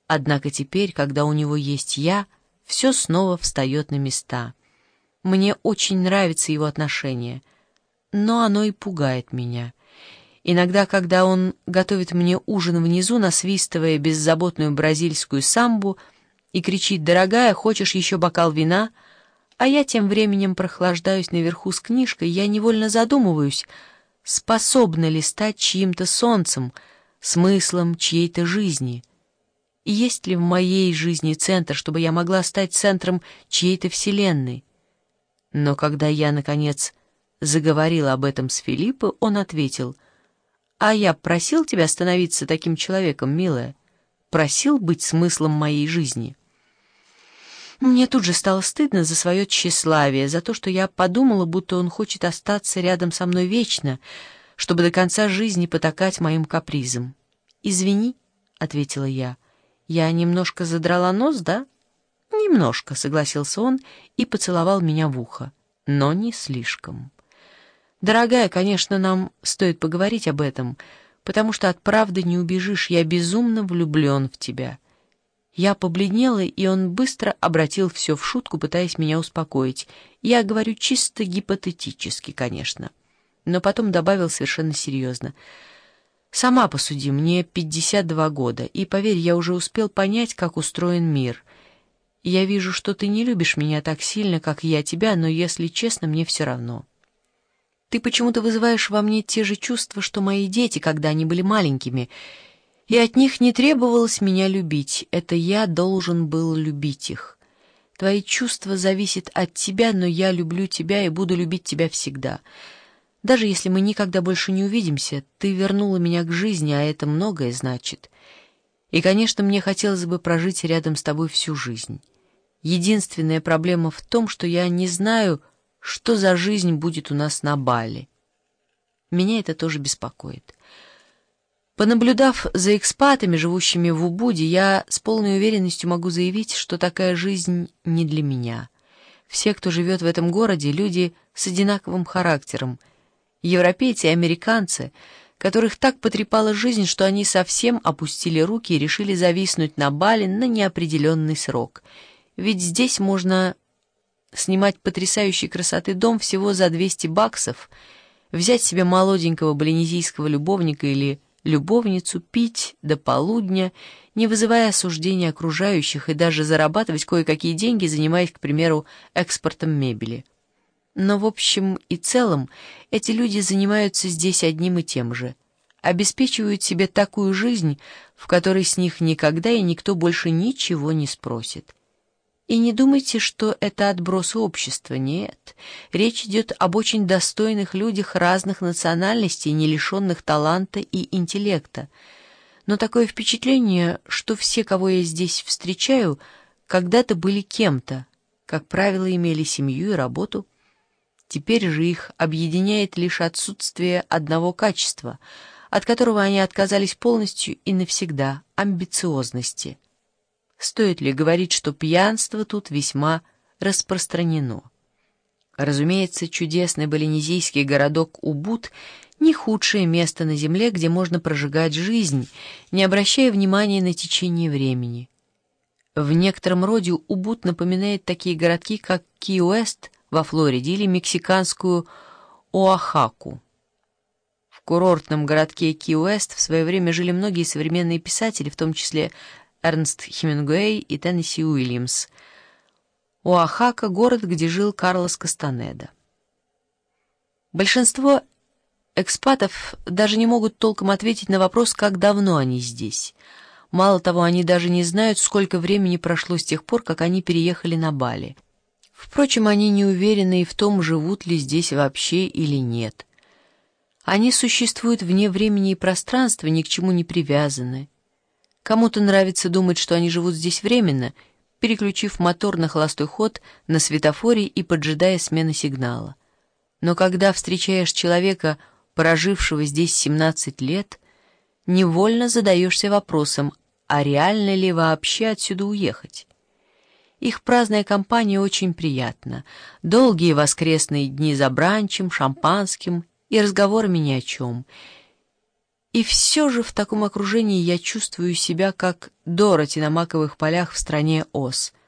Однако теперь, когда у него есть я, все снова встает на места. Мне очень нравится его отношение, но оно и пугает меня. Иногда, когда он готовит мне ужин внизу, насвистывая беззаботную бразильскую самбу, и кричит: «Дорогая, хочешь еще бокал вина?», а я тем временем прохлаждаюсь наверху с книжкой, я невольно задумываюсь, способна ли стать чьим-то солнцем, смыслом чьей-то жизни. И есть ли в моей жизни центр, чтобы я могла стать центром чьей-то вселенной? Но когда я, наконец, заговорила об этом с Филиппо, он ответил: «А я просил тебя становиться таким человеком, милая? Просил быть смыслом моей жизни?» Мне тут же стало стыдно за свое тщеславие, за то, что я подумала, будто он хочет остаться рядом со мной вечно, чтобы до конца жизни потакать моим капризам. «Извини», — ответила я, — «я немножко задрала нос, да?» «Немножко», — согласился он и поцеловал меня в ухо, но не слишком. «Дорогая, конечно, нам стоит поговорить об этом, потому что от правды не убежишь, я безумно влюблен в тебя». Я побледнела, и он быстро обратил все в шутку, пытаясь меня успокоить. Я говорю чисто гипотетически, конечно. Но потом добавил совершенно серьезно: «Сама посуди, мне 52 года, и, поверь, я уже успел понять, как устроен мир. Я вижу, что ты не любишь меня так сильно, как я тебя, но, если честно, мне все равно. Ты почему-то вызываешь во мне те же чувства, что мои дети, когда они были маленькими, и от них не требовалось меня любить, это я должен был любить их. Твои чувства зависят от тебя, но я люблю тебя и буду любить тебя всегда. Даже если мы никогда больше не увидимся, ты вернула меня к жизни, а это многое значит. И, конечно, мне хотелось бы прожить рядом с тобой всю жизнь. Единственная проблема в том, что я не знаю, что за жизнь будет у нас на Бали. Меня это тоже беспокоит». Понаблюдав за экспатами, живущими в Убуде, я с полной уверенностью могу заявить, что такая жизнь не для меня. Все, кто живет в этом городе, люди с одинаковым характером. Европейцы и американцы, которых так потрепала жизнь, что они совсем опустили руки и решили зависнуть на Бали на неопределенный срок. Ведь здесь можно снимать потрясающей красоты дом всего за $200, взять себе молоденького балинезийского любовника или любовницу, пить до полудня, не вызывая осуждения окружающих, и даже зарабатывать кое-какие деньги, занимаясь, к примеру, экспортом мебели. Но в общем и целом эти люди занимаются здесь одним и тем же. Обеспечивают себе такую жизнь, в которой с них никогда и никто больше ничего не спросит. И не думайте, что это отбросы общества, нет. Речь идет об очень достойных людях разных национальностей, не лишенных таланта и интеллекта. Но такое впечатление, что все, кого я здесь встречаю, когда-то были кем-то, как правило, имели семью и работу. Теперь же их объединяет лишь отсутствие одного качества, от которого они отказались полностью и навсегда — амбициозности. Стоит ли говорить, что пьянство тут весьма распространено? Разумеется, чудесный балинезийский городок Убуд — не худшее место на земле, где можно прожигать жизнь, не обращая внимания на течение времени. В некотором роде Убуд напоминает такие городки, как Ки-Уэст во Флориде или мексиканскую Оахаку. В курортном городке Ки-Уэст в свое время жили многие современные писатели, в том числе Эрнст Хемингуэй и Теннесси Уильямс. Оахака — город, где жил Карлос Кастанеда. Большинство экспатов даже не могут толком ответить на вопрос, как давно они здесь. Мало того, они даже не знают, сколько времени прошло с тех пор, как они переехали на Бали. Впрочем, они не уверены и в том, живут ли здесь вообще или нет. Они существуют вне времени и пространства, ни к чему не привязаны. Кому-то нравится думать, что они живут здесь временно, переключив мотор на холостой ход на светофоре и поджидая смены сигнала. Но когда встречаешь человека, прожившего здесь 17 лет, невольно задаешься вопросом, а реально ли вообще отсюда уехать? Их праздная компания очень приятна. Долгие воскресные дни за бранчем, шампанским и разговорами ни о чем. И все же в таком окружении я чувствую себя как Дороти на маковых полях в стране Оз.